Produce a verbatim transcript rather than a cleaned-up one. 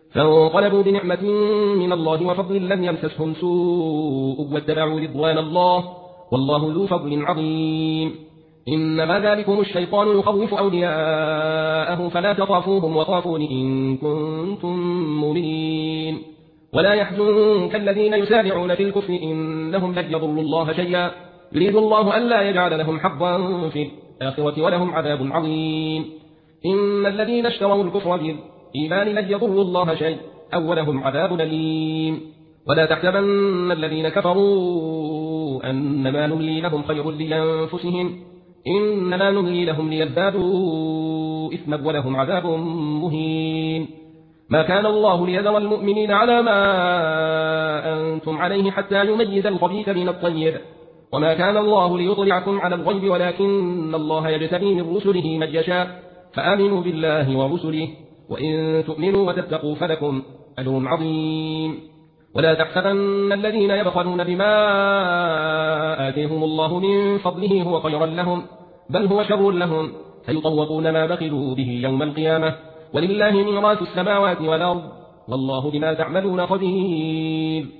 فانقلبوا بنعمة من الله وفضل لم يمسسهم سوء واتبعوا رضوان الله والله ذو فضل عظيم. إنما ذلكم الشيطان يخوف أولياءه فلا تخافوهم وخافون إن كنتم مؤمنين. ولا يحزنك الذين يسارعون في الكفر إنهم لن يضروا الله شيئا يريد الله ألا يجعل لهم حظا في الآخرة ولهم عذاب عظيم. إن الذين اشتروا الكفر بالإيمان لن يضروا الله شيئا أو لهم عذاب أليم. ولا تحسبن الذين كفروا أنما نملي لهم خير لأنفسهم إنما نملي لهم ليزدادوا إثما ولهم عذاب مهين. ما كان الله ليذر المؤمنين على ما أنتم عليه حتى يميز الخبيث من الطيب وما كان الله ليطلعكم على الغيب ولكن الله يجتبي من رسله من يشاء فآمنوا بالله ورسله وإن تؤمنوا وتتقوا فلكم أجر عظيم. ولا تحسبن الذين يبخلون بما آتيهم الله من فضله هو خيرا لهم بل هو شر لهم سيطوقون ما بخلوا به يوم القيامة ولله ميراث السماوات والأرض والله بما تعملون خبير.